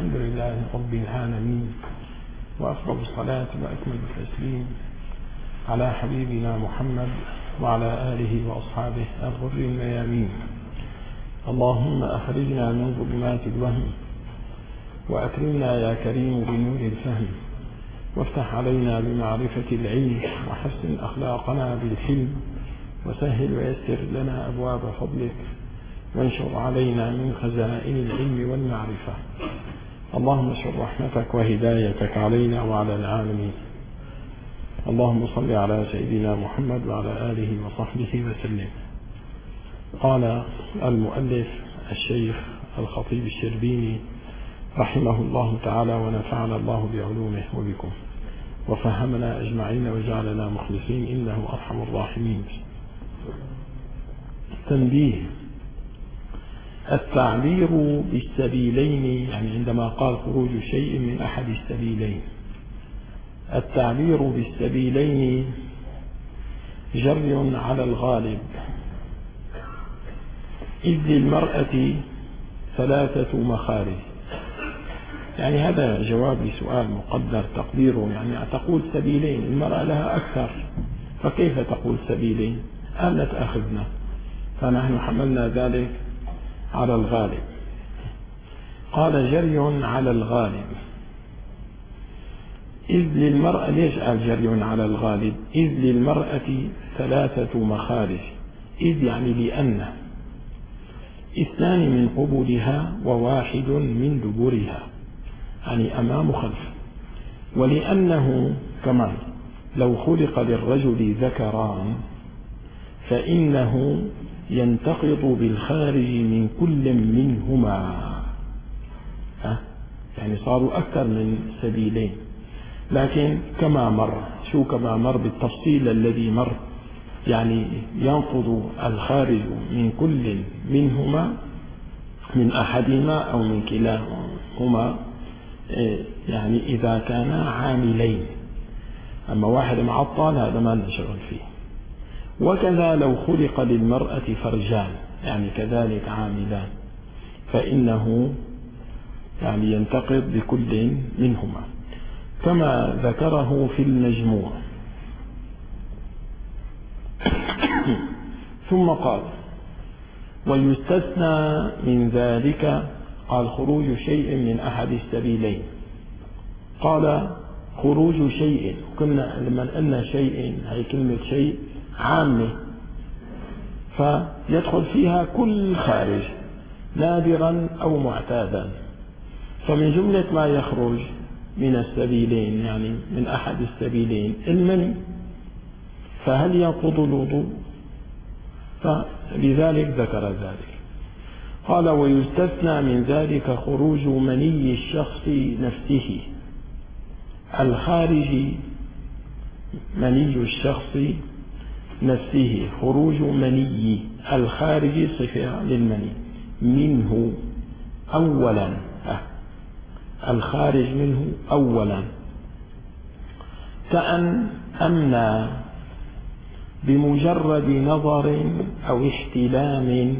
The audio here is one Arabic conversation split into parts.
الحمد لله رب العالمين، وأفضل الصلاة وأكمل التسليم على حبيبنا محمد وعلى آله وأصحابه الغر الميامين. اللهم أخرجنا من ظلمات الوهم، وأكرمنا يا كريم بنور الفهم، وافتح علينا بمعرفة العلم، وحسن أخلاقنا بالحلم، وسهل ويسر لنا أبواب فضلك، وانشر علينا من خزائن العلم والمعرفة. اللهم اشر رحمتك وهدايتك علينا وعلى العالمين. اللهم صل على سيدنا محمد وعلى آله وصحبه وسلم. قال المؤلف الشيخ الخطيب الشربيني رحمه الله تعالى، ونفعنا الله بعلومه وبكم، وفهمنا أجمعين وجعلنا مخلصين، إنه أرحم الراحمين. تنبيه: التعبير بالسبيلين، يعني عندما قال خروج شيء من أحد السبيلين، التعبير بالسبيلين جري على الغالب، إذ للمرأة 3 مخارج. يعني هذا جواب لسؤال مقدر تقديره، يعني تقول سبيلين، المرأة لها أكثر، فكيف تقول سبيلين؟ لا تأخذنا، فنحن حملنا ذلك على الغالب. قال جري على الغالب، إذ للمرأة. ليش قال جري على الغالب؟ إذ للمرأة 3 مخارج. إذ يعني لأن 2 من قبولها و1 من دبرها، يعني أمام وخلف. ولأنه كمان لو خلق للرجل ذكران فإنه ينتقض بالخارج من كل منهما، يعني صاروا أكثر من سبيلين، لكن كما مر، شو كما مر بالتفصيل الذي مر، يعني ينقض الخارج من كل منهما، من أحدهما أو من كلاهما، يعني إذا كانا عاملين. أما واحد معطل هذا ما نشغل فيه. وكذا لو خلق للمرأة فرجان، يعني كذلك عاملان، فإنه يعني ينتقض بكل منهما، كما ذكره في المجموع. ثم قال: ويستثنى من ذلك، قال خروج شيء من أحد السبيلين. قال خروج شيء، كنا لما قلنا شيء، هي كلمة شيء عامة، فيدخل فيها كل خارج نادرا أو معتادا. فمن جملة ما يخرج من السبيلين، يعني من أحد السبيلين، المني، فهل ينقض الوضوء؟ فلذلك ذكر ذلك. قال: ويستثنى من ذلك خروج مني الشخص نفسه. الخارج مني الشخص نفسه، خروج مني الخارج صفة للمني منه أولا، الخارج منه أولا، كأن أمنى بمجرد نظر أو احتلام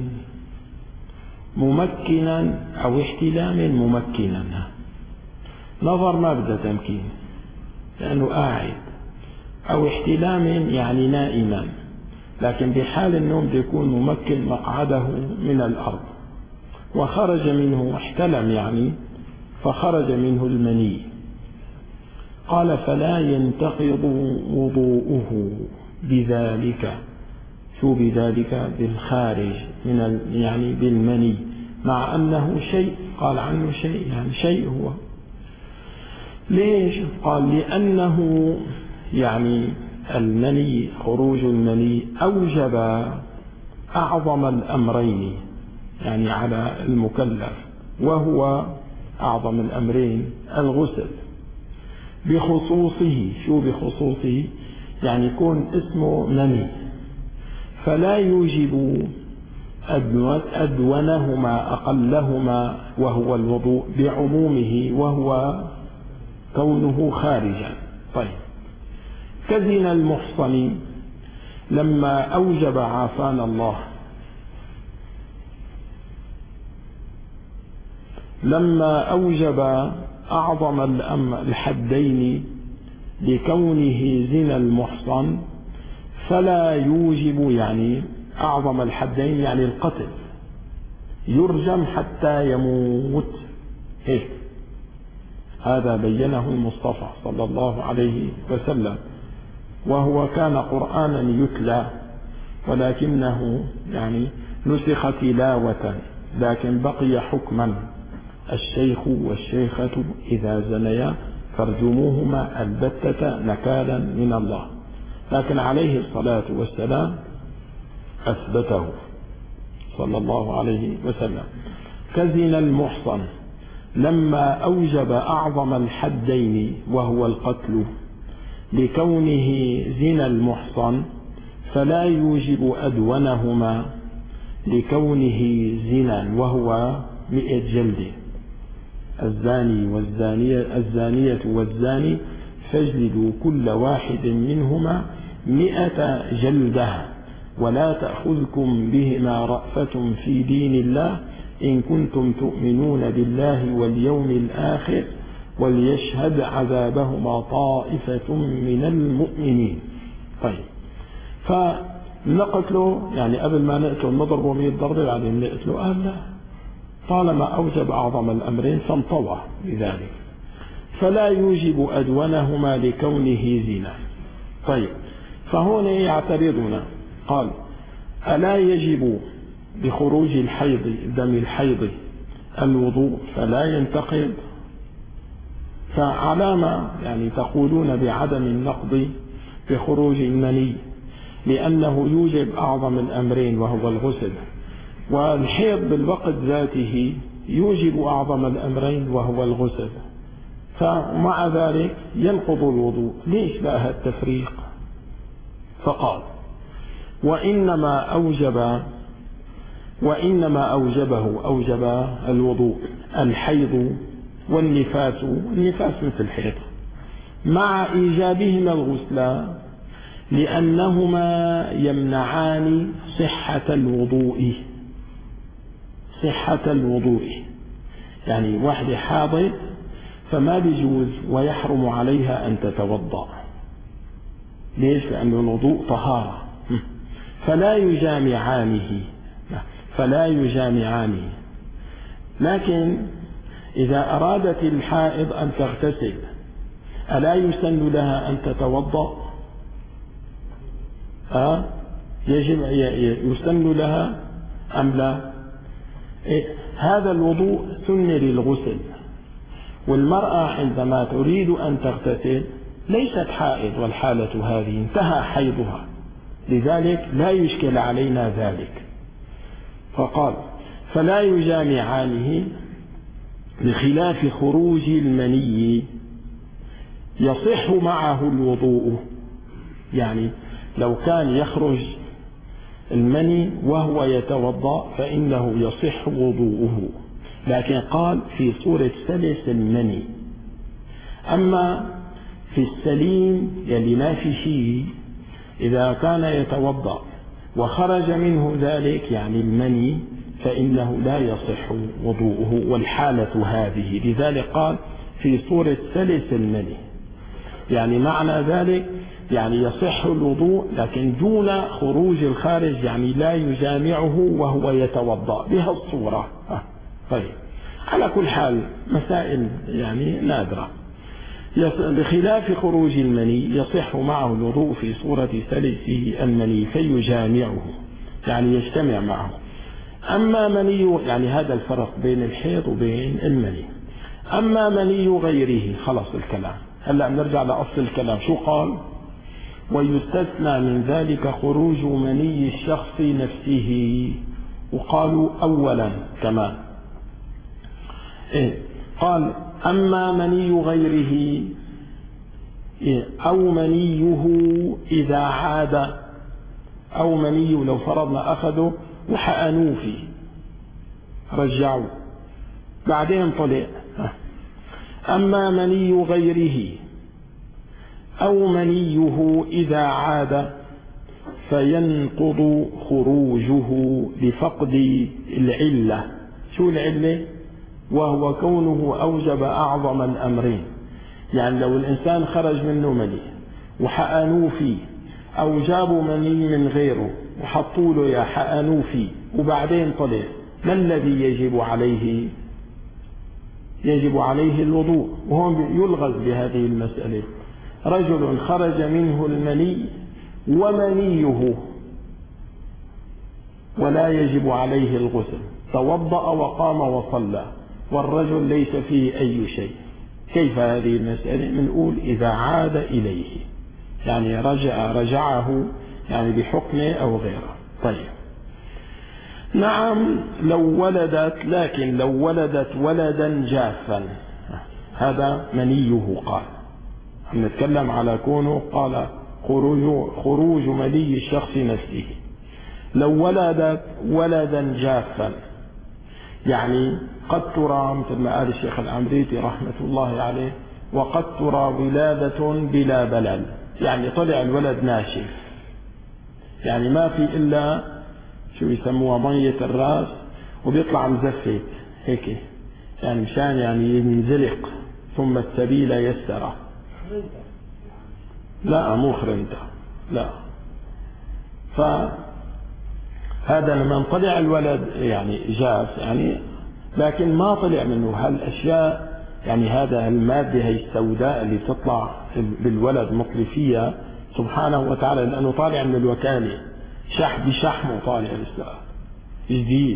ممكنا، أو احتلام ممكنا. نظر ما بده تمكين لأنه قاعد، أو احتلام يعني نائما، لكن بحال النوم بيكون ممكن مقعده من الأرض، وخرج منه، احتلم يعني، فخرج منه المني. قال: فلا ينتقض وضوءه بذلك. شو بذلك؟ بالخارج من يعني بالمني، مع أنه شيء، قال عنه شيء، يعني شيء هو. ليش؟ قال: لأنه يعني المني، خروج المني أوجب أعظم الأمرين يعني على المكلف، وهو أعظم الأمرين الغسل، بخصوصه. شو بخصوصه؟ يعني يكون اسمه مني، فلا يوجب أدونهما أقلهما وهو الوضوء بعمومه، وهو كونه خارجا. طيب، كزنا المحصن لما أوجب عافانا الله لما أوجب أعظم الحدين لكونه زنا المحصن فلا يوجب، يعني أعظم الحدين يعني القتل، يرجم حتى يموت. هذا بينه المصطفى صلى الله عليه وسلم، وهو كان قرآنا يتلى، ولكنه يعني نسخ تلاوة، لكن بقي حكما: الشيخ والشيخة إذا زنيا فارجموهما البتة نكالا من الله. لكن عليه الصلاة والسلام أثبته صلى الله عليه وسلم. كزنا المحصن لما أوجب أعظم الحدين وهو القتل لكونه زنا المحصن فلا يوجب أدونهما لكونه زنا وهو 100 جلد. الزانية والزاني فاجلدوا كل واحد منهما 100 جلدة، ولا تأخذكم بهما رأفة في دين الله إن كنتم تؤمنون بالله واليوم الآخر وليشهد عذابهما طائفة من المؤمنين. طيب، فنقتله يعني قبل ما نقتله نضربه 100 ضربة بعدين نقتله؟ لا، طالما أوجب أعظم الأمرين فانطوى بذلك، فلا يوجب أدونهما لكونه زنا. طيب، فهنا يعترضنا، قال: ألا يجب بخروج الحيض دم الحيض الوضوء فلا ينتقض؟ فعلامة يعني تقولون بعدم النقض بخروج المني لأنه يوجب أعظم الأمرين وهو الغسل، والحيض بالوقت ذاته يوجب أعظم الأمرين وهو الغسل، فمع ذلك ينقض الوضوء. ليش بقى التفريق؟ فقال: وإنما أوجب الوضوء الحيض والنفاس مثل الحيض مع إيجابهما الغسل لأنهما يمنعان صحة الوضوء. يعني واحدة حاضر فما بيجوز ويحرم عليها أن تتوضأ. ليش؟ لأن الوضوء طهارة، فلا يجامعانه. لكن إذا أرادت الحائض أن تغتسل ألا يسن لها أن تتوضأ؟ يجب يسن لها أم لا؟ هذا الوضوء سن للغسل، والمرأة عندما تريد أن تغتسل ليست حائض والحالة هذه انتهى حيضها، لذلك لا يشكل علينا ذلك. فقال: فلا يجامعانه، بخلاف خروج المني يصح معه الوضوء. يعني لو كان يخرج المني وهو يتوضأ فإنه يصح وضوءه، لكن قال في صورة سلس المني. أما في السليم يلي ما في شيء، إذا كان يتوضأ وخرج منه ذلك يعني المني فإنه لا يصح وضوءه، والحالة هذه. لذلك قال في صورة سلس المني، يعني معنى ذلك يعني يصح الوضوء لكن دون خروج الخارج، يعني لا يجامعه وهو يتوضأ بهالصورة. طيب، على كل حال مسائل يعني نادرة. بخلاف خروج المني يصح معه الوضوء في صورة سلسه المني فيجامعه، يعني يجتمع معه. أما مني، يعني هذا الفرق بين الحيض وبين المني. أما مني غيره، خلص الكلام. هلأ نرجع لأصل الكلام. شو قال؟ ويستثنى من ذلك خروج مني الشخص نفسه، وقالوا أولا كمان. قال: أما مني غيره أو منيه إذا عاد، أو مني لو فرضنا أخذوا وحقنوه فيه رجعوه بعدين طلع. أما مني غيره أو منيه إذا عاد فينقض خروجه لفقد العلة. شو العلة؟ وهو كونه أوجب أعظم الأمرين. يعني لو الإنسان خرج منه مني وحقنوه فيه، أو جابوا مني من غيره وحطوا له يا حقنوه فيه وبعدين طلع، ما الذي يجب عليه؟ يجب عليه الوضوء. وهون يلغز بهذه المسألة. رجل خرج منه المني ومنيه ولا يجب عليه الغسل، توضأ وقام وصلى والرجل ليس فيه أي شيء، كيف هذه المسألة؟ بنقول إذا عاد إليه، يعني رجعه يعني بحكمه أو غيره. طيب نعم لو ولدت، لكن لو ولدت ولدا جافا، هذا منيه قال، نتكلم على كونه قال خروج مني الشخص نفسه. لو ولدت ولدا جافا، يعني قد ترى مثل ما قال الشيخ العمريتي رحمة الله عليه، وقد ترى ولادة بلا بلل، يعني طلع الولد ناشف، يعني ما في إلا شو يسموها مية الراس وبيطلع مزفت هيك، يعني مشان يعني ينزلق ثم السبيل يسره. لا مو خرنته، لا. فهذا لما طلع الولد يعني جاف، يعني لكن ما طلع منه هالأشياء، يعني هذا المادة هي السوداء اللي تطلع بالولد مطلفية سبحانه وتعالى، لأنه طالع من الوكالة بشحمه طالع لسه جديد.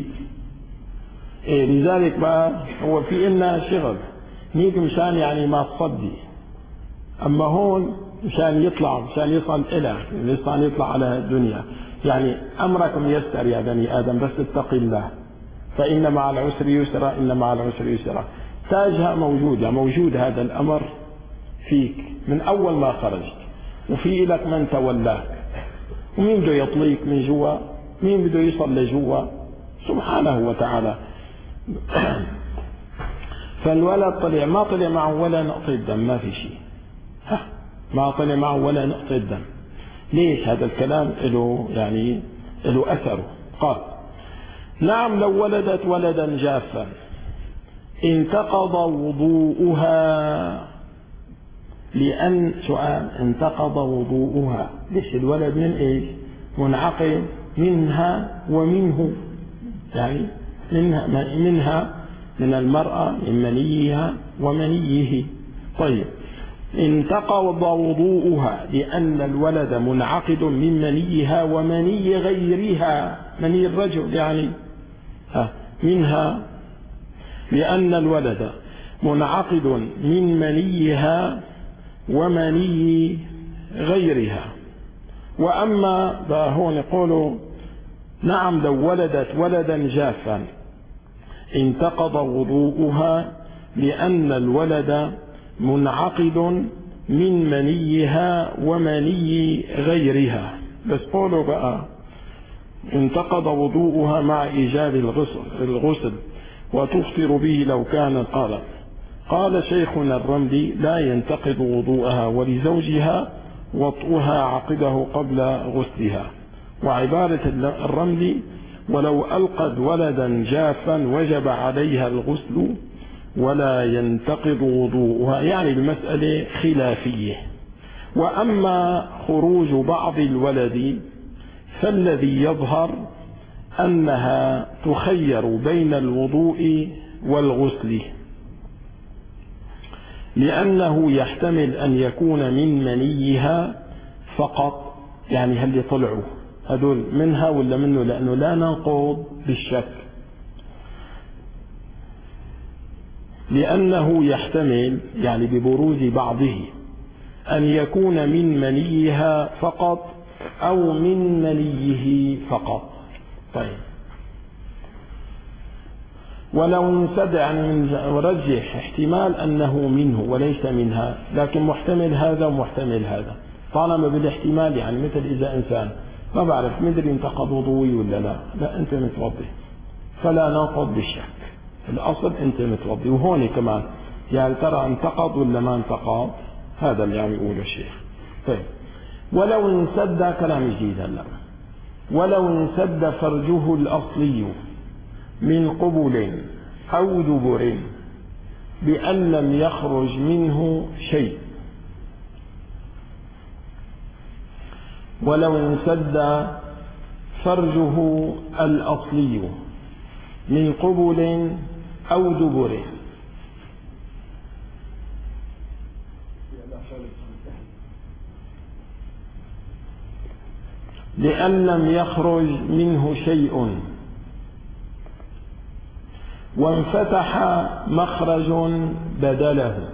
لذلك بقى هو في إلنا شغل نيجي مشان يعني ما تصدي، أما هون مشان يطلع، مشان يصل إلى لسان يطلع على الدنيا. يعني أمركم يسر يا بني آدم، بس اتقي الله فإن مع العسر يسرا، إن مع العسر يسرا. تاجها موجودة، موجود هذا الأمر فيك من أول ما خرجت، وفي لك من تولاك، ومين بده يطليك من جوا، مين بده يصل لجوا سبحانه وتعالى. فالولد طلع، ما طلع معه ولا نقطة دم، ما في شيء، ما طلع معه ولا نقطة دم. ليش هذا الكلام له يعني له أثره؟ قال نعم لو ولدت ولدا جافا انتقض وضوءها، لأن سؤال انتقض وضوءها، ليش الولد من ايش؟ منعقد منها ومنه، يعني منها من المرأة من منيها ومنيه. طيب انتقض وضوءها لأن الولد منعقد من منيها ومني غيرها، مني الرجل يعني منها، لأن الولد منعقد من منيها ومني غيرها. وأما هون يقولوا نعم لو ولدت ولدا جافا انتقض وضوءها لأن الولد منعقد من منيها ومني غيرها. بس قولوا بقى انتقض وضوءها مع إيجاب الغسل وتفطر به لو كان قال شيخنا الرملي لا ينتقض وضوءها ولزوجها وطئها عقده قبل غسلها. وعبارة الرملي ولو ألقت ولدا جافا وجب عليها الغسل ولا ينتقض وضوءها، يعني المسألة خلافية. وأما خروج بعض الولد فالذي يظهر أنها تخير بين الوضوء والغسل، لأنه يحتمل أن يكون من منيها فقط، يعني هل يطلعوا هذول منها ولا منه، لأنه لا ننقض بالشك، لأنه يحتمل يعني ببروز بعضه أن يكون من منيها فقط أو من منيه فقط. طيب ولو انسد يعني ورجح احتمال أنه منه وليس منها، لكن محتمل هذا ومحتمل هذا، طالما بالاحتمال يعني مثل إذا إنسان ما بعرف مدري انتقض وضوئي ولا لا أنت متوضي فلا ننقض بالشك، الأصل أنت متوضي. وهون كمان يعني ترى انتقض ولا ما انتقض، هذا اللي عم يقوله الشيخ. طيب ولو انسد، كلام جديد هلا، ولو انسد فرجه الأصلي من قبل أو دبر بأن لم يخرج منه شيء، ولو انسد فرجه الأصلي من قبل أو دبر. لأن لم يخرج منه شيء وانفتح مخرج بدله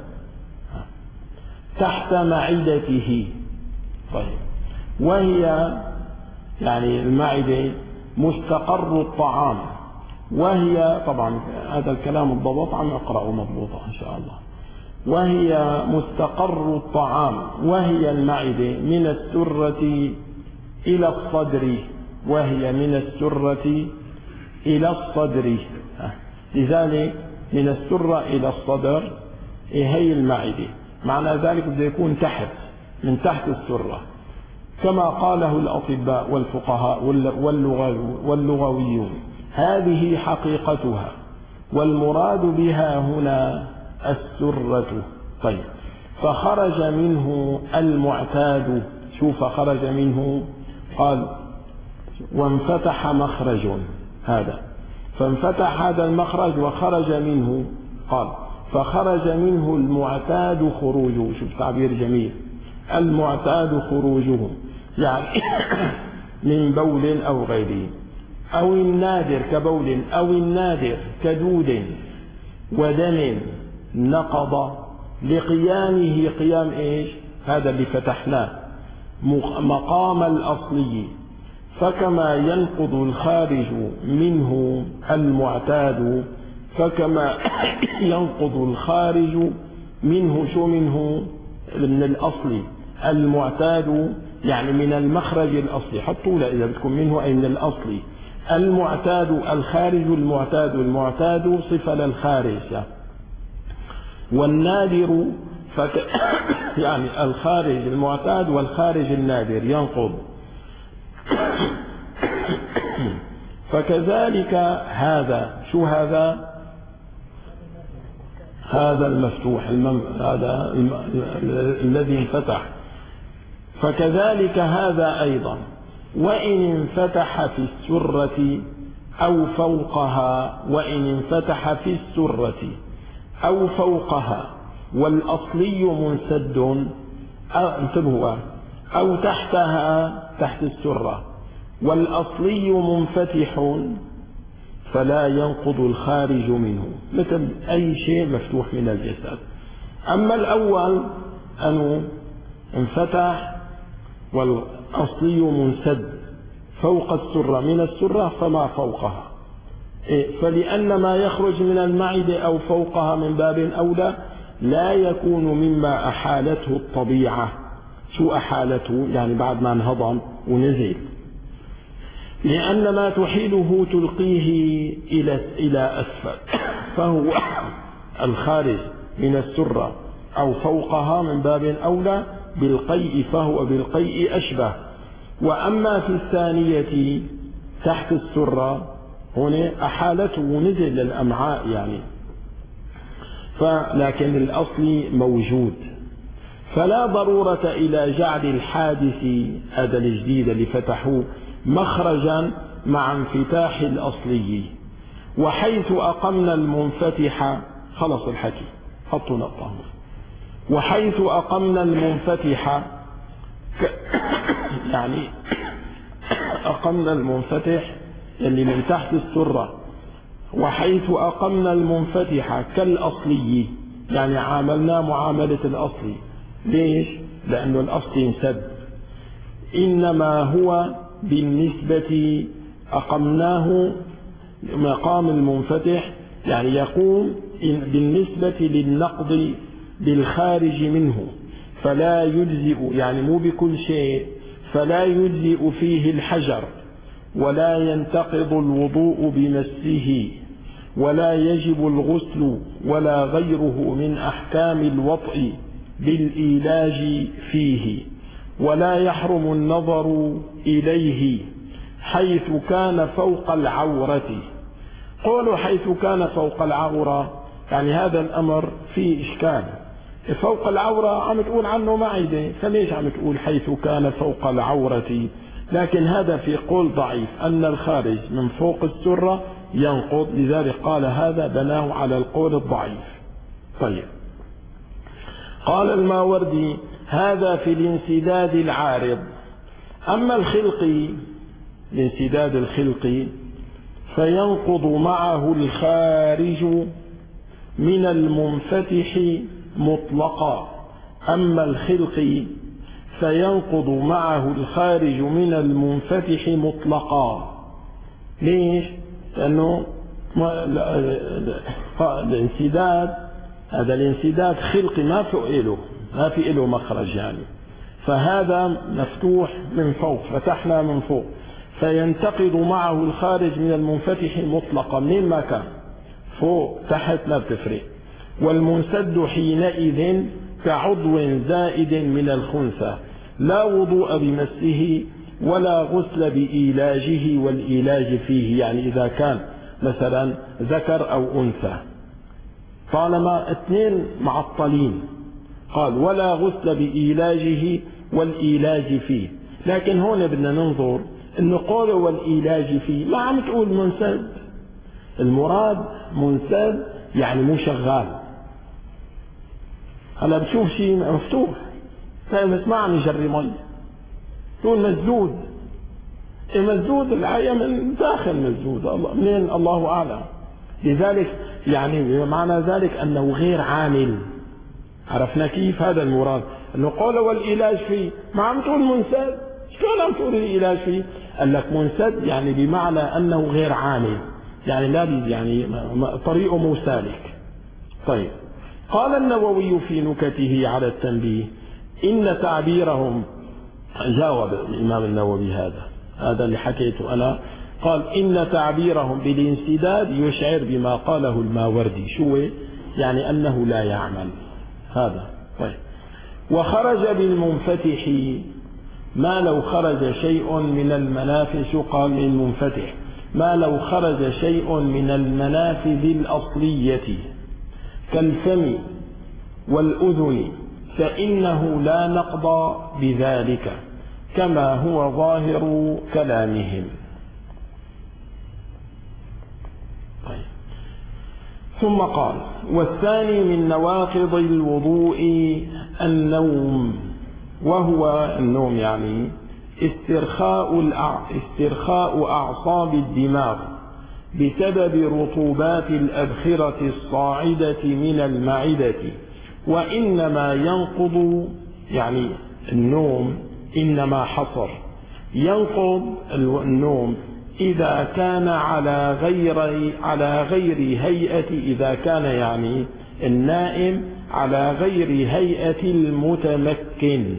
تحت معدته. طيب، وهي يعني المعدة مستقر الطعام، وهي طبعا هذا الكلام الضبط عم أقرأه مضبوطة إن شاء الله. وهي مستقر الطعام، وهي المعدة من السرة إلى الصدر، وهي من السرة إلى الصدر، لذلك من السرة إلى الصدر هي المعدة، معنى ذلك بده يكون تحت، من تحت السرة، كما قاله الأطباء والفقهاء واللغويون. هذه حقيقتها، والمراد بها هنا السرة. طيب، فخرج منه المعتاد. شوف، خرج منه قال وانفتح مخرج، هذا فانفتح هذا المخرج وخرج منه، قال فخرج منه المعتاد خروجه. شوف تعبير جميل، المعتاد خروجه، يعني من بول أو غيره، أو النادر كبول، أو النادر كدود ودم نقض لقيامه، قيام إيش؟ هذا اللي فتحناه، مقام الأصلي. فكما ينقض الخارج منه المعتاد، فكما ينقض الخارج منه، شو منه؟ من الأصل المعتاد، يعني من المخرج الأصلي، حطوا له إذا بدكم منه أي من الأصل. المعتاد الخارج، المعتاد صفة للخارج. والنادر يعني الخارج المعتاد والخارج النادر ينقض. فكذلك هذا، شو هذا؟ هذا المفتوح، هذا الذي انفتح. فكذلك هذا أيضا، وإن انفتح في السرة أو فوقها، وإن انفتح في السرة أو فوقها والأصلي منسد، انتبهوا، أو تحتها، تحت السرة، والأصلي منفتح، فلا ينقض الخارج منه، مثل أي شيء مفتوح من الجسد. أما الأول أنه انفتح والأصلي منسد فوق السرة، من السرة فما فوقها، فلأن ما يخرج من المعدة أو فوقها من باب أولى لا يكون مما أحالته الطبيعة. شو أحالته؟ يعني بعد ما انهضم ونزل، لأن ما تحيله تلقيه إلى أسفل، فهو الخارج من السرة أو فوقها من باب أولى بالقيء، فهو بالقيء أشبه. وأما في الثانية تحت السرة هنا أحالته ونزل للأمعاء يعني، لكن الأصل موجود، فلا ضرورة إلى جعل الحادث، هذا الجديد اللي فتحوه، مخرجا مع انفتاح الأصلي. وحيث أقمنا المنفتح، خلص الحكي، حطوا نقطة. وحيث أقمنا المنفتح يعني أقمنا المنفتح اللي من تحت السرة، وحيث أقمنا المنفتح كالأصلي، يعني عاملنا معاملة الأصلي. ليش؟ لأنه الأصل انسد، إنما هو بالنسبة أقمناه مقام المنفتح، يعني يقوم بالنسبة للنقض بالخارج منه، فلا يجزئ، يعني مو بكل شيء، فلا يجزئ فيه الحجر، ولا ينتقض الوضوء بمسه، ولا يجب الغسل ولا غيره من أحكام الوطء بالإيلاج فيه، ولا يحرم النظر إليه حيث كان فوق العورة، قولوا حيث كان فوق العورة، يعني هذا الأمر فيه إشكال. فوق العورة عم تقول عنه معدة، فليش عم تقول حيث كان فوق العورة؟ لكن هذا في قول ضعيف أن الخارج من فوق السرة ينقض، لذلك قال هذا بناه على القول الضعيف. طيب، قال الماوردي هذا في الانسداد العارض. أما الخلقي، الانسداد الخلقي فينقض معه الخارج من المنفتح مطلقا. أما الخلقي فينقض معه الخارج من المنفتح مطلقا. ليش؟ لأنه الانسداد، هذا الانسداد خلقي ما في له مخرج يعني، فهذا مفتوح من فوق، فتحنا من فوق، فينتقض معه الخارج من المنفتح مطلقا منين ما كان، فوق تحت لا بتفرق. والمنسد حينئذ كعضو زائد من الخنثى لا وضوء بمسه ولا غسل بإيلاجه والإيلاج فيه، يعني إذا كان مثلا ذكر أو أنثى، طالما اثنين معطلين قال ولا غسل بإيلاجه والإيلاج فيه. لكن هون بدنا ننظر انه قوله والإيلاج فيه ما عم تقول منسد، المراد منسد يعني مو شغال. هلا بشوف شيء مفتوح بس ما عم يجري مي، تقول مسدود. مسدود الآية من داخل مسدود، منين الله أعلم. لذلك يعني معنى ذلك أنه غير عامل. عرفنا كيف؟ هذا المراد أنه قول والإيلاج فيه، ما عم تقول منسد. شلون عم تقول الإيلاج فيه؟ قال لك منسد يعني بمعنى أنه غير عامل، يعني لا يعني طريقه مو سالك. طيب، قال النووي في نكته على التنبيه إن تعبيرهم، جاوب الإمام النووي هذا اللي حكيته أنا، قال إن تعبيرهم بالانسداد يشعر بما قاله الماوردي. شو يعني؟ أنه لا يعمل هذا. طيب، وخرج بالمنفتح ما لو خرج شيء من المنافذ. شو قال من المنفتح؟ ما لو خرج شيء من المنافذ الأصلية كالفم والأذن فإنه لا نقض بذلك كما هو ظاهر كلامهم. طيب، ثم قال والثاني من نواقض الوضوء النوم، وهو النوم يعني استرخاء أعصاب الدماغ بسبب رطوبات الأبخرة الصاعدة من المعدة. وإنما ينقض يعني النوم إنما حصر ينقض النوم إذا كان على غير هيئة، إذا كان يعني النائم على غير هيئة المتمكن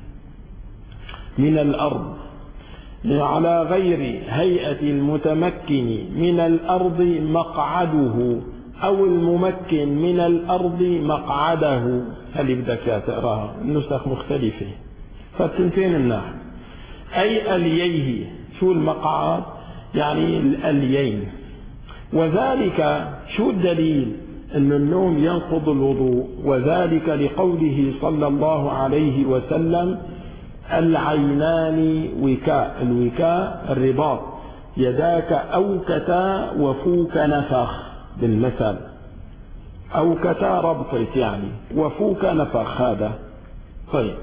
من الأرض، على غير هيئة المتمكن من الأرض مقعده، أو الممكن من الأرض مقعده. هل بدك تقراها؟ النسخ مختلفة فالتنتين النحو. أي ألييه. شو المقعد؟ يعني الأليين. وذلك شو الدليل أن النوم ينقض الوضوء؟ وذلك لقوله صلى الله عليه وسلم العينان وكاء. الوكاء الرباط، يداك أوكتا وفوك نفخ بالمثل، أوكتا ربطت يعني وفوك نفخ هذا. طيب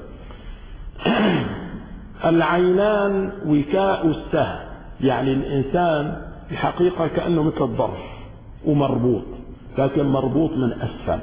العينان وكاء السهم، يعني الإنسان الحقيقة كأنه مثل الظرف ومربوط، لكن مربوط من أسفل.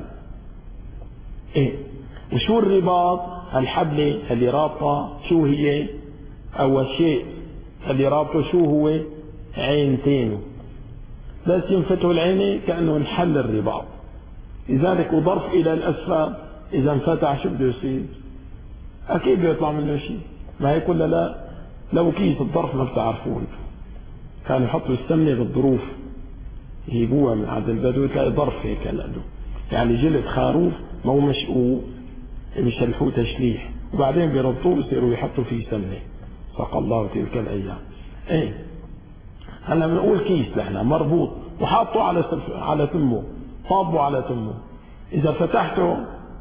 وشو الرباط؟ الحبلة اللي رابطة شو هي؟ أول شيء اللي رابطه شو هو؟ عينتين، بس ينفتحوا العينين كأنه انحل الرباط. لذلك وظرف إلى الأسفل إذا انفتح شو بده يصير؟ أكيد بيطلع منه شيء. ما هيك ولا لا؟ لو كيس الظرف ما بتعرفون، كانوا يحطوا السمنة بالظروف يجيبوها من عند البدو، تلاقي ظرف هيك له يعني جلد خروف ما هو مشقوق، بيشلحوه تشليح وبعدين بيربطوه بيصيروا يحطوا فيه سمنة. ساق الله تلك الأيام. هلا بنقول كيس نحن مربوط وحاطه على تمه، طابه على تمه، إذا فتحته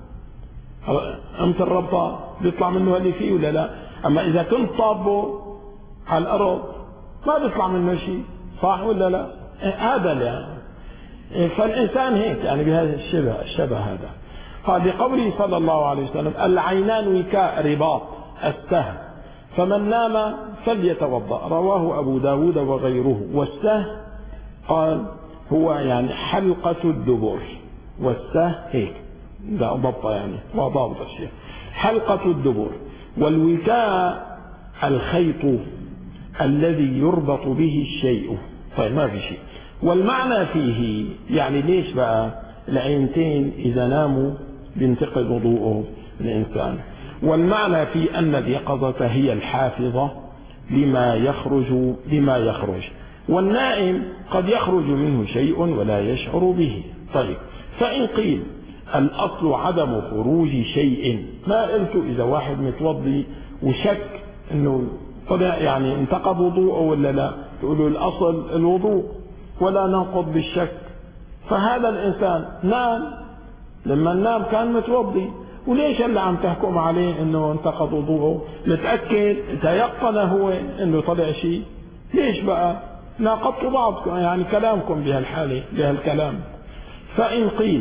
أمت الربطة بيطلع منه اللي فيه ولا لا؟ أما إذا كنت طابه على الأرض ما بيطلع منه شيء، صح ولا لا؟ هذا يعني فالإنسان هيك يعني بهذا الشبه هذا. قال لقوله صلى الله عليه وسلم: العينان وكاء رباط السهم، فمن نام فليتوضأ، رواه أبو داود وغيره. والسهم قال هو يعني حلقة الدبر، والسهم هيك لا ضبط يعني وضابط الشيء، حلقة الدبر. والوكاء الخيط الذي يربط به الشيء. طيب ما في شيء. والمعنى فيه يعني ليش بقى العينتين إذا ناموا بينتقض وضوءه الإنسان؟ والمعنى في أن اليقظة هي الحافظة لما يخرج، والنائم قد يخرج منه شيء ولا يشعر به. طيب فإن قيل الأصل عدم خروج شيء، ما قلت إذا واحد متوضي وشك إنه طلع يعني انتقض وضوءه ولا لا، تقولوا الأصل الوضوء ولا ننقض بالشك. فهذا الإنسان نام، لما نام كان متوضي، وليش اللي عم تحكم عليه انه انتقض وضوءه؟ متأكد تيقن هو انه طلع شيء؟ ليش بقى ناقضتوا بعضكم يعني كلامكم بهالحالة بهالكلام؟ فإن قيل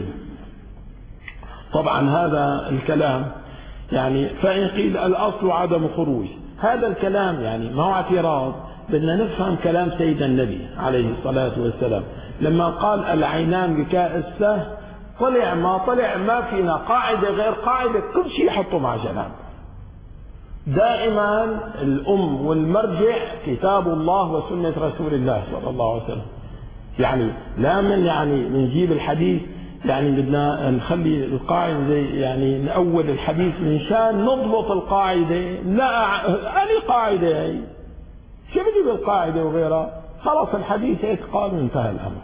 طبعا هذا الكلام يعني فإن قيل الأصل عدم خروج، هذا الكلام يعني ما هو اعتراض، بدنا نفهم كلام سيد النبي عليه الصلاة والسلام لما قال العينان وكاء السهم، طلع ما فينا قاعدة غير قاعدة، كل شيء يحطه مع جناب. دائما الأم والمرجع كتاب الله وسنة رسول الله صلى الله عليه وسلم. يعني لا من يعني نجيب الحديث يعني بدنا نخلي القاعدة زي يعني نأول الحديث من شان نضبط القاعدة، لا أي قاعدة هي شو بدي بالقاعدة وغيرها؟ خلاص الحديث هيك قال وانتهى الأمر.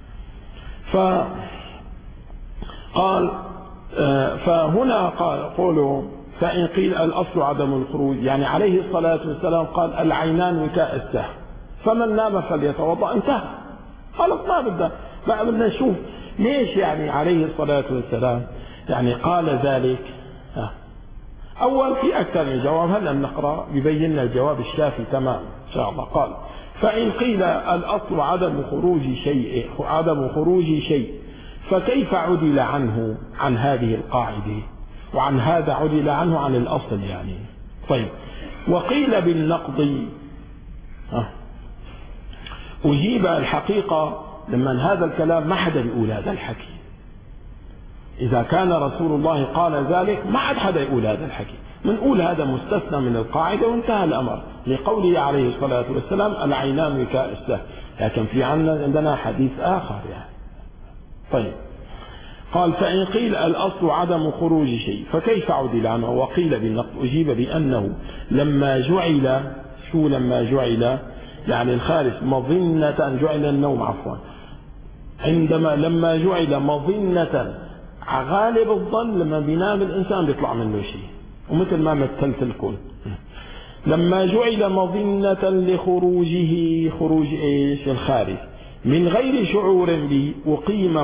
قال فهنا قولوا فإن قيل الأصل عدم الخروج، يعني عليه الصلاة والسلام قال العينان وكاء السهم، فمن نام فليتوضأ، انتهى خلاص. ما بدنا نشوف ليش يعني عليه الصلاة والسلام يعني قال ذلك. أول في أكثر من جواب، هلا بنقرأ بيبين لنا الجواب الشافي تمام إن شاء الله. قال فإن قيل الأصل عدم خروج شيء فكيف عدل عنه عن هذه القاعدة، وعن هذا عدل عنه عن الأصل يعني. طيب وقيل بالنقض. أجيب الحقيقة لما هذا الكلام ما حدا يقول هذا الحكي، إذا كان رسول الله قال ذلك ما عاد حدا يقول هذا الحكي، بنقول هذا مستثنى من القاعدة وانتهى الأمر، لقوله عليه الصلاة والسلام العينان وكاء السهم. لكن في عندنا حديث آخر يعني. طيب قال فإن قيل الأصل عدم خروج شيء فكيف عدل عنه؟ وقيل بالنقض. أجيب بأنه لما جعل يعني الخارج مظنة، جعل النوم عفوا، لما جعل مظنة غالب الظن، لما بينام الإنسان بيطلع منه شيء، ومثل ما مثلت لكم لما جعل مظنة لخروجه، خروج ايش؟ الخارج، من غير شعور به، أقيم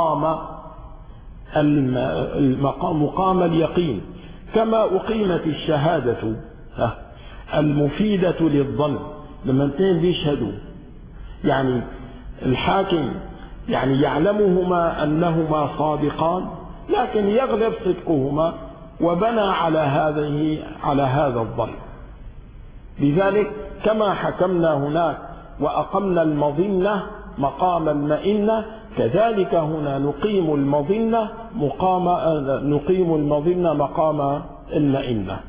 مقام اليقين، كما أقيمت الشهادة المفيدة للظن. لما اثنين بيشهدوا يعني الحاكم يعني يعلمهما أنهما صادقان، لكن يغلب صدقهما وبنى على هذا الظن. لذلك كما حكمنا هناك وأقمنا المظنة مقام المئنة، كذلك هنا نقيم المظنة مقام المئنة.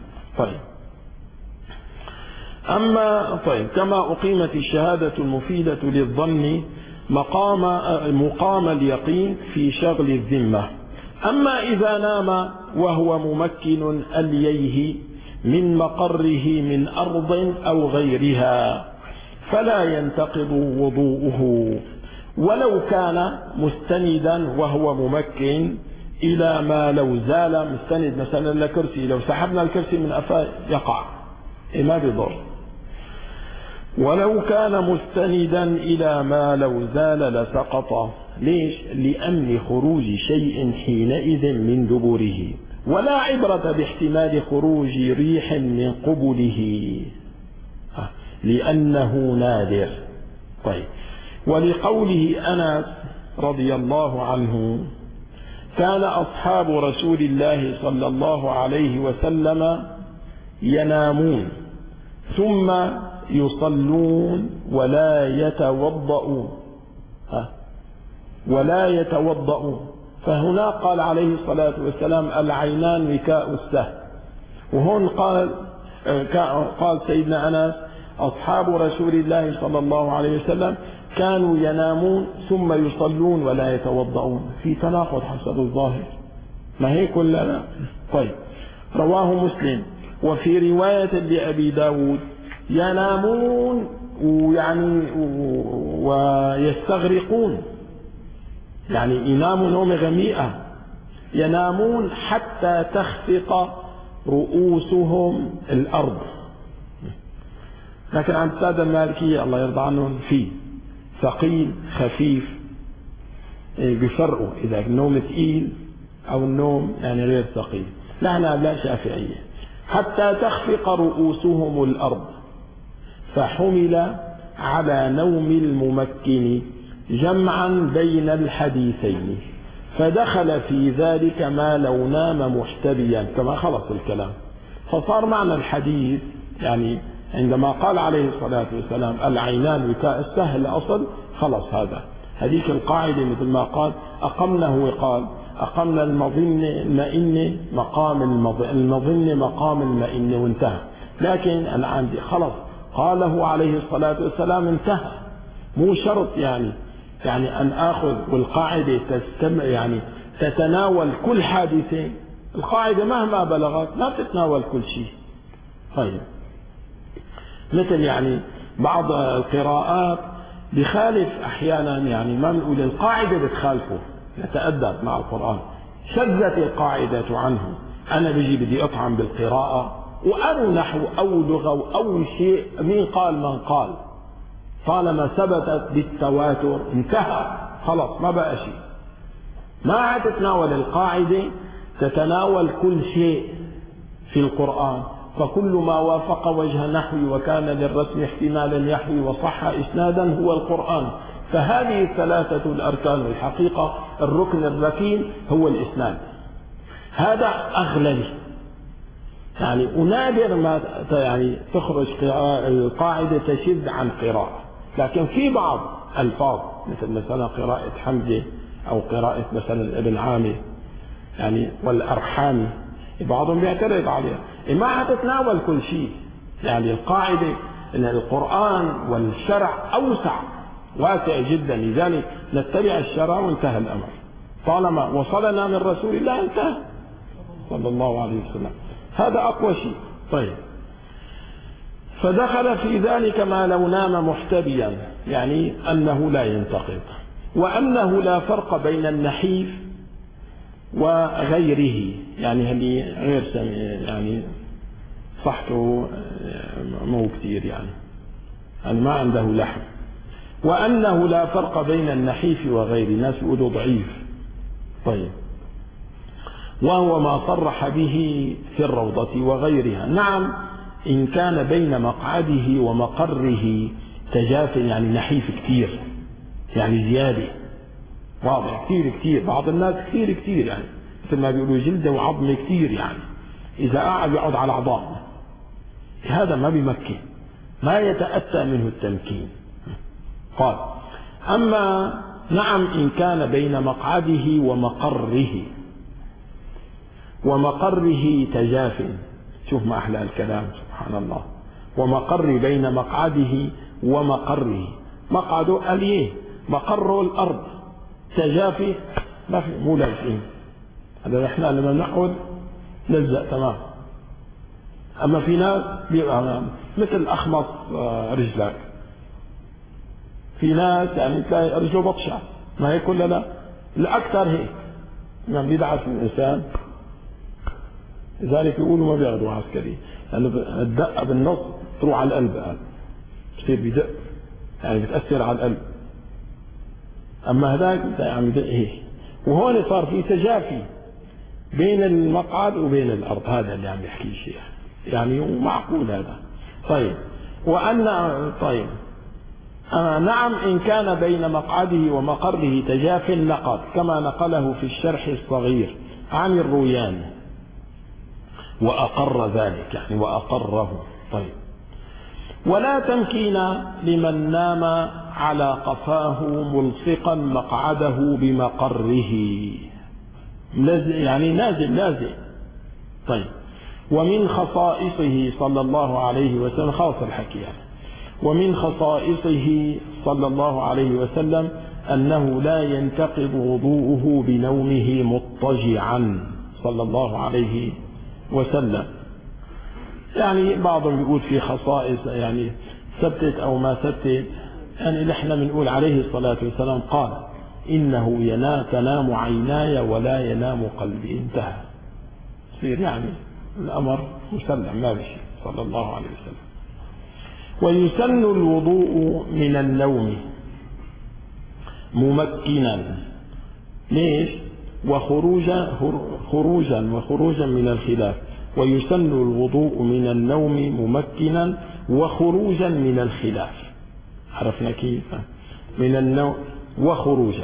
طيب كما أقيمت الشهادة المفيدة للظن مقام اليقين في شغل الذمة. أما إذا نام وهو ممكن أليه من مقره من أرض أو غيرها فلا ينتقض وضوءه، ولو كان مستندا وهو ممكن إلى ما لو زال مستند مثلا لكرسي، لو سحبنا الكرسي من أفاه يقع ما بيضر. ولو كان مستندا إلى ما لو زال لسقط. ليش؟ لأمن خروج شيء حينئذ من دبره، ولا عبرة باحتمال خروج ريح من قبله لأنه نادر. طيب، ولقوله أنس رضي الله عنه: كان أصحاب رسول الله صلى الله عليه وسلم ينامون ثم يصلون ولا يتوضؤون. فهنا قال عليه الصلاة والسلام: العينان وكاء السهم. وهون قال سيدنا أنس: أصحاب رسول الله صلى الله عليه وسلم كانوا ينامون ثم يصلون ولا يتوضؤون. في تناقض حسب الظاهر، ما هي كلنا. طيب، رواه مسلم. وفي رواية لأبي داود: ينامون ويستغرقون، يعني يناموا نوم غميئة، ينامون حتى تخفق رؤوسهم الأرض. لكن عند السادة المالكية الله يرضى عنهم في ثقيل خفيف، بفرقوا إذا النوم ثقيل أو النوم غير ثقيل. نحن لا شافعية. حتى تخفق رؤوسهم الأرض، فحمل على نوم الممكن جمعا بين الحديثين، فدخل في ذلك ما لو نام محتبيا، كما خلص الكلام. فصار معنى الحديث عندما قال عليه الصلاة والسلام: العينان وكاء السهم، الأصل خلص هذيك القاعدة، مثل ما قال: أقمنا المئن مقام المظن مقام المئن، وانتهى. لكن أنا عندي خلص قاله عليه الصلاة والسلام، انتهى. مو شرط أن آخذ والقاعدة تتناول كل حادثة. القاعدة مهما بلغت لا تتناول كل شيء. طيب، مثل بعض القراءات بخالف أحيانا، ما بنقول القاعدة بتخالفه، نتأدب مع القرآن. شذت القاعدة عنه، أنا بدي أطعن بالقراءة وأروا نحو أو لغة أو شيء، مين قال من قال، طالما ثبتت بالتواتر انتهى، خلص ما بقى شيء. ما عاد تتناول القاعدة، تتناول كل شيء في القرآن. فكل ما وافق وجه نحوي وكان للرسم احتمالا يحوي وصح إسنادا هو القرآن. فهذه الثلاثة الأركان. الحقيقة الركن الركين هو الإسناد، هذا أغلى، ونادر ما تخرج القاعدة تشذ عن قراءة. لكن في بعض الفاظ مثلا قراءة حمزة أو قراءة مثلا ابن عامر والأرحامي، بعضهم بيعترض عليها. ما هتتناول كل شيء. القاعدة أن القرآن والشرع أوسع، واسع جدا، لذلك نتبع الشرع وانتهى الأمر. طالما وصلنا من رسول الله انتهى صلى الله عليه وسلم، هذا أقوى شيء. طيب، فدخل في ذلك ما لو نام محتبيا، أنه لا ينتقض، وأنه لا فرق بين النحيف وغيره، هذه غير صحته مو كثير، ما عنده لحم. وأنه لا فرق بين النحيف وغيره، الناس يقولوا ضعيف. طيب، وهو ما صرح به في الروضة وغيرها. نعم، إن كان بين مقعده ومقره تجاف، نحيف كثير، زيادة، واضح كثير. بعض الناس كثير مثل ما بيقولوا جلده وعظم كثير، إذا قاعد يقعد على أعضاء، هذا ما بيمكن، ما يتأتى منه التمكين. قال: أما نعم إن كان بين مقعده ومقره تجاف. شوف ما أحلى الكلام، سبحان الله. ومقر بين مقعده ومقره، مقعده أليه، مقره الأرض، تجافي ما في، مو لازقين. هذا احنا لما نقعد نلزق تمام. أما في ناس بيبقى مثل أخمص رجلك، في ناس تلاقي رجله بطشة، ما هي كلها الأكثر هيك، بيدعس الإنسان. لذلك يقولوا ما بياخذوا عسكري، لأنه الدقة بالنص تروح على القلب. بصير بدق، يعني بتأثر على القلب. أما هذاك عم يدق هيك، وهون صار في تجافي بين المقعد وبين الأرض. هذا اللي عم يحكي الشيخ، يعني ومعقول هذا. طيب طيب نعم، إن كان بين مقعده ومقره تجاف نقض، كما نقله في الشرح الصغير عن الروياني وأقر ذلك، يعني وأقره. طيب، ولا تمكين لمن نام على قفاه ملصقا مقعده بمقره، يعني نازل. طيب، ومن خصائصه صلى الله عليه وسلم، خاص الحكي يعني، ومن خصائصه صلى الله عليه وسلم أنه لا ينتقض وضوءه بنومه مضطجعا صلى الله عليه وسلم. يعني بعضهم يقول في خصائص يعني ثبتت أو ما ثبتت، يعني نحن بنقول عليه الصلاة والسلام قال إنه تنام عيناي ولا ينام قلبي، انتهى. يصير يعني الأمر مسلم، ما بشيء صلى الله عليه وسلم. ويسن الوضوء من النوم ممكنا، ليش؟ خروجا من الخلاف. ويسن الوضوء من النوم ممكنا وخروجا من الخلاف. عرفنا كيف؟ من النوم وخروجا،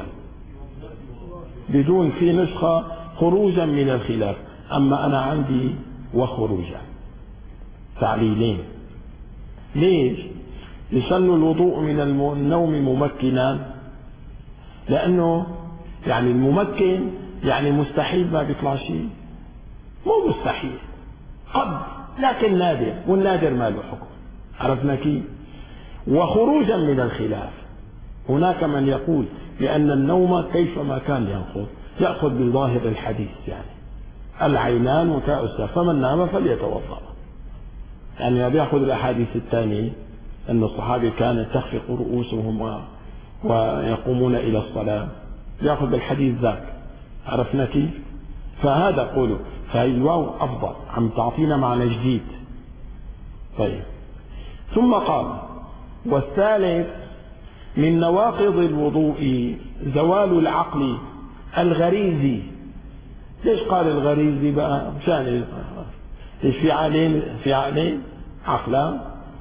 بدون في نسخة خروجا من الخلاف، أما أنا عندي وخروجا، تعليلين. ليش؟ يسن الوضوء من النوم ممكنا، لأنه يعني الممكن يعني مستحيل ما بيطلع شيء، مو مستحيل، قد، لكن نادر، والنادر ما له حكم. عرفنا كيف؟ وخروجا من الخلاف، هناك من يقول بأن النوم كيفما كان يأخذ بظاهر الحديث، يعني العينان وكاء السفر، فمن نام فليتوضأ. يعني بيأخذ الأحاديث الثانية أن الصحابة كانت تخفق رؤوسهم ويقومون إلى الصلاة، يأخذ بالحديث ذاك. عرفنا كيف؟ فهذا قوله، فهي الواو أفضل، عم تعطينا معنى جديد. طيب، ثم قال: والثالث من نواقض الوضوء زوال العقل الغريزي. ليش قال الغريزي بقى؟ مشان في عقلين عقلان،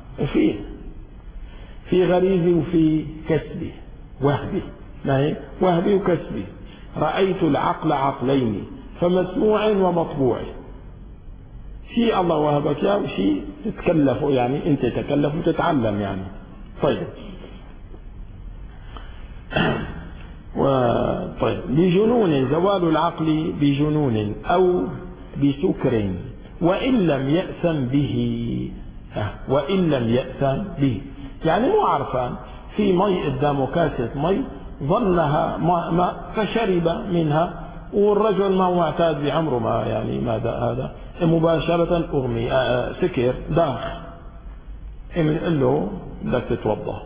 في غريزي وفي كسبي وهبي، ما هي وهبي وكسبي. رأيت العقل عقلين، فمسموع ومطبوع. شيء الله وهبك يا وشيء تتكلفه، يعني انت تتكلف وتتعلم يعني. طيب طيب، بجنون، زوال العقل بجنون أو بسكر، وإن لم يأثم به، يعني مو عرفان، في مي قدامه كاسة مي ظنها ماء فشرب منها، والرجل ما هو معتاد بعمره، ما يعني ماذا هذا، مباشرة أغمي، سكر داخ، قال له بدك تتوضا.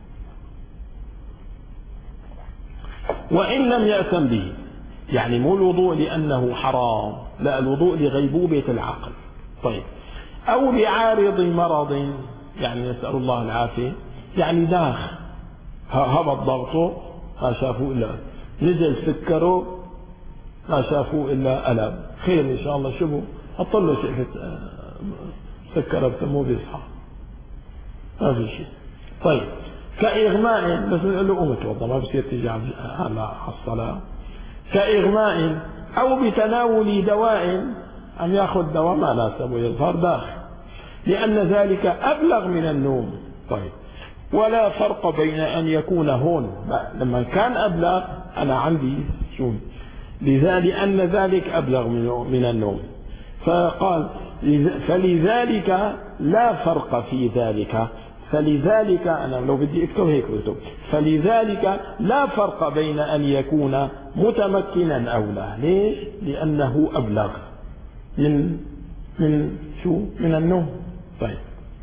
وإن لم يأثم به، يعني مو الوضوء لأنه حرام، لا، الوضوء لغيبوبة العقل. طيب، أو لعارض مرض، يعني نسأل الله العافية، يعني داخ هبط ضغطه ما شافوا إلا، نزل سكره ما شافوا إلا ألم، خير إن شاء الله، شبه حط له شقفة سكره بتمو بيصحى، ما في شيء. طيب، كإغماء، بس نقول له قوم اتوضا، ما بصير تيجي على الصلاة. كإغماء أو بتناول دواء، أن يأخذ دواء ما ناسبه يظهر داخل، لأن ذلك أبلغ من النوم. طيب، ولا فرق بين أن يكون هون لما كان أبلغ، أنا عندي شو لأن ذلك أبلغ من النوم، فقال فلذلك لا فرق في ذلك. فلذلك أنا لو بدي أكتب هيك أكتب: فلذلك لا فرق بين أن يكون متمكنا أو لا. ليش؟ لأنه أبلغ من النوم. طيب،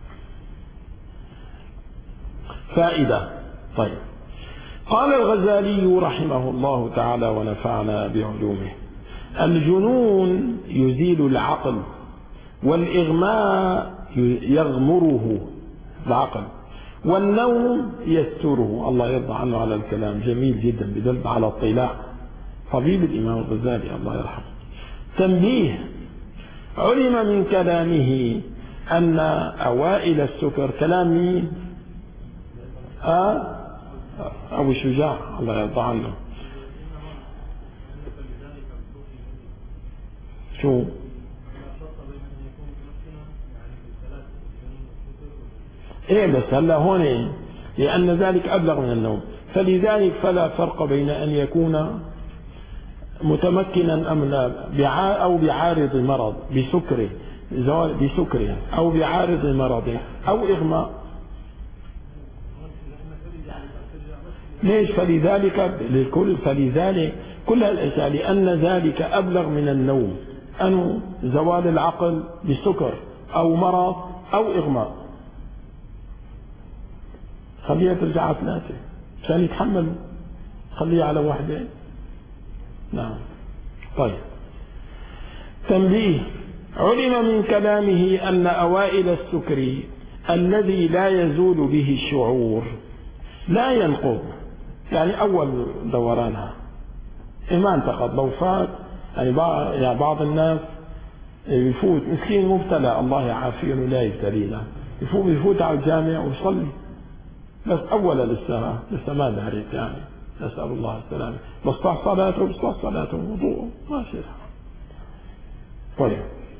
فائدة. طيب، قال الغزالي رحمه الله تعالى ونفعنا بعلومه: الجنون يزيل العقل، والإغماء يغمره العقل، والنوم يستره. الله يرضى عنه على الكلام، جميل جدا، بدل على اطلاع. طبيب الإمام الغزالي الله يرحمه. تنبيه: علم من كلامه أن أوائل السكر، كلام مين؟ أبو شجاع الله يرضى عنه. شو؟ إيه بس هلا هون لأن ذلك أبلغ من النوم، فلذلك فلا فرق بين أن يكون متمكنا أم لا، أو بعارض مرض بسكره، بسكره أو بعارض مرض أو إغماء. ليش؟ فلذلك كل الأشياء، لأن ذلك أبلغ من النوم، أنه زوال العقل بسكر أو مرض أو إغماء. خليها ترجع على 3 عشان يتحمل، خليها على 1. نعم. طيب. تنبيه: علم من كلامه أن أوائل السكر الذي لا يزول به الشعور لا ينقض، يعني أول دورانها ما انتقض. لو فات يعني بعض الناس يفوت مسكين مبتلى، الله يعافيه لا يبتلينا، يفوت على الجامع ويصلي، بس أول لسه ما دارت، يعني نسأل الله السلامة، بصح صلاته وضوءه ماشي. طيب،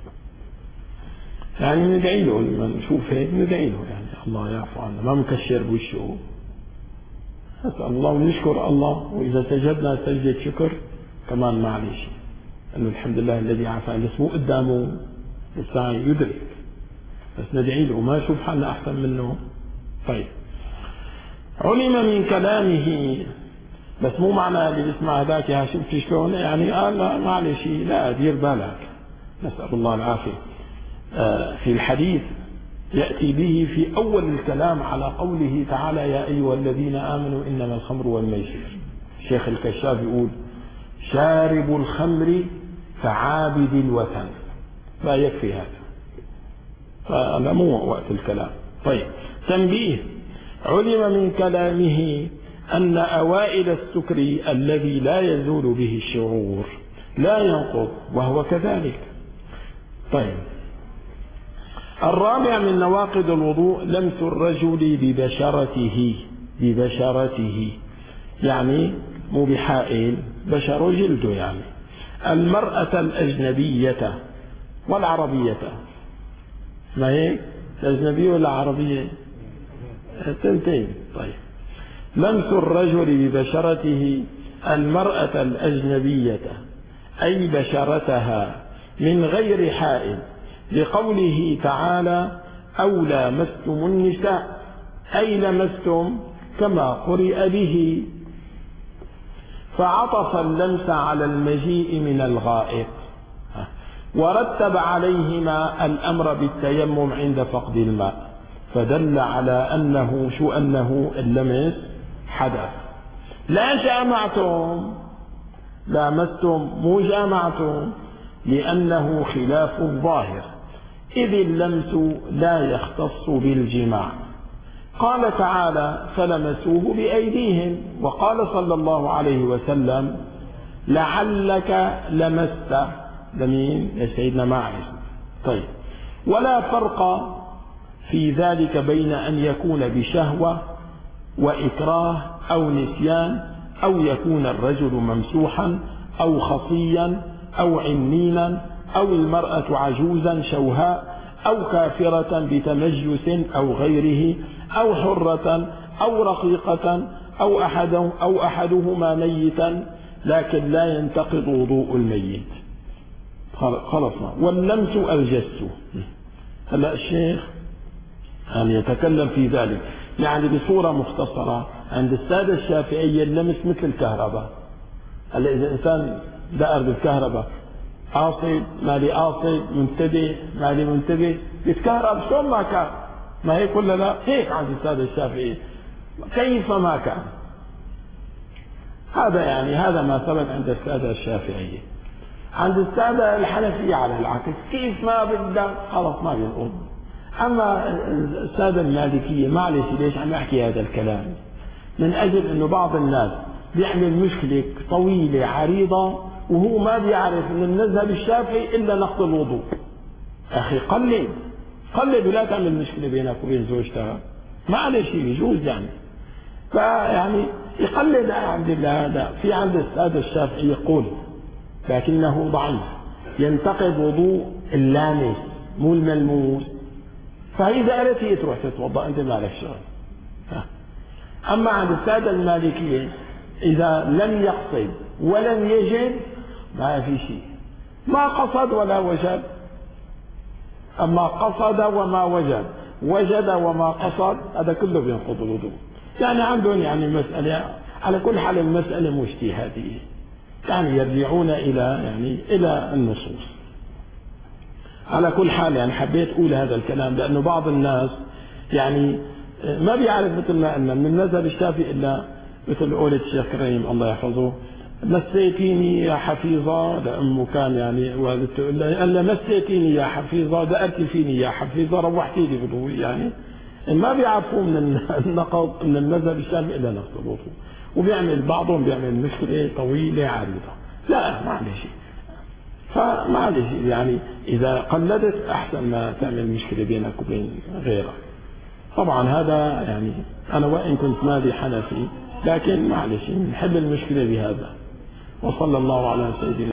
يعني ندعي له لما نشوف هيك، ندعي له يعني الله يعفو عنا، ما مكشر بوشه، نسأل الله ونشكر الله. وإذا سجدنا سجدة شكر كمان معلش، أنه الحمد لله الذي عافانا، بس مو قدامه لسه يدرك، بس ندعي له، ما نشوف حالنا أحسن منه. طيب. علم من كلامه، بس مو معنى اللي بيسمع هذاك يا شفت شلون يعني لا معلش، لا دير بالك، نسأل الله العافية. في الحديث يأتي به في أول الكلام على قوله تعالى: يا أيها الذين آمنوا إنما الخمر والميسر. الشيخ الكشاف يقول: شارب الخمر كعابد الوثن. لا يكفي هذا، فأنا مو وقت الكلام. طيب. تنبيه: علم من كلامه أن أوائل السكر الذي لا يزول به الشعور لا ينقض، وهو كذلك. طيب. الرابع من نواقض الوضوء لمس الرجل ببشرته، يعني مو بحائل، بشر جلده، يعني المرأة الأجنبية والعربية. ما هيك؟ الأجنبية ولا العربية؟ 2. طيب. لمس الرجل ببشرته المرأة الأجنبية، أي بشرتها من غير حائل، لقوله تعالى: أو لامستم النساء، أي لمستم كما قرئ به، فعطف اللمس على المجيء من الغائط، ورتب عليهما الأمر بالتيمم عند فقد الماء، فدل على أنه أنه اللمس حدث. لا جامعتم، لامستم مو جامعتم، لأنه خلاف الظاهر، إذ اللمس لا يختص بالجماع. قال تعالى: فلمسوه بأيديهم، وقال صلى الله عليه وسلم: لعلك لمست، لمين؟ لسيدنا ماعز. طيب. ولا فرق في ذلك بين أن يكون بشهوة وإكراه أو نسيان، أو يكون الرجل ممسوحا أو خصيا أو عنينا، أو المرأة عجوزا شوهاء، أو كافرة بتمجس أو غيره، أو حرة أو رقيقة، أو أحدهما ميتا، لكن لا ينتقض وضوء الميت. خلصنا. واللمس الجس. هلا الشيخ يتكلم في ذلك يعني بصورة مختصرة. عند السادة الشافعية اللمس مثل الكهرباء. هلا إذا إنسان دائر بالكهرباء، قاصد مالي قاصد، منتبه مالي منتبه، يتكهرب شلون ما كان، ما هيك ولا لا؟ هيك عند السادة الشافعية كيف ما كان. هذا ما ثبت عند السادة الشافعية. عند السادة الحنفية على العكس، كيف ما بدك خلص ما بينقض. أما السادة المالكية معلش ليش عم أحكي هذا الكلام؟ من أجل أنه بعض الناس بيعمل مشكلة طويلة عريضة وهو ما بيعرف من المذهب الشافعي إلا نقض الوضوء. أخي قلب ولا تعمل مشكلة بينك وبين زوجتها، معلش يجوز يعني. فيعني يقلد عبد الله هذا. في عند السادة الشافعي يقول لكنه ضعيف، ينتقض وضوء اللامس مو الملموس، فإذا أردت تروح تتوضأ أنت ما لك شغل. أما عند السادة المالكية إذا لم يقصد ولم يجد ما في شيء، ما قصد ولا وجد. أما قصد وما وجد، وجد وما قصد، هذا كله بينقض الوضوء. يعني عندهم يعني مسألة على كل حال المسألة مو اجتهادية، يعني يرجعون إلى النصوص. على كل حال يعني حبيت أقول هذا الكلام لأنه بعض الناس يعني ما بيعرف مثل ما قلنا من المذهب الشافعي إلا مثل قولة الشيخ كريم الله يحفظه، مسيتيني يا حفيظة، لأمه كان يعني والدته قال له مسيتيني يا حفيظة، دقرت فيني يا حفيظة، روحتيني بالوضوء. يعني ما بيعرفوا من النقض من المذهب الشافعي إلا نقض الوضوء، وبيعمل بعضهم بيعمل مشكلة طويلة عريضة. لا معلش، فمعلش يعني إذا قلدت أحسن ما تعمل مشكلة بينك وبين غيرك. طبعا هذا يعني أنا وإن كنت مالي حنفي لكن معلش نحل المشكلة بهذا. وصلى الله على سيدنا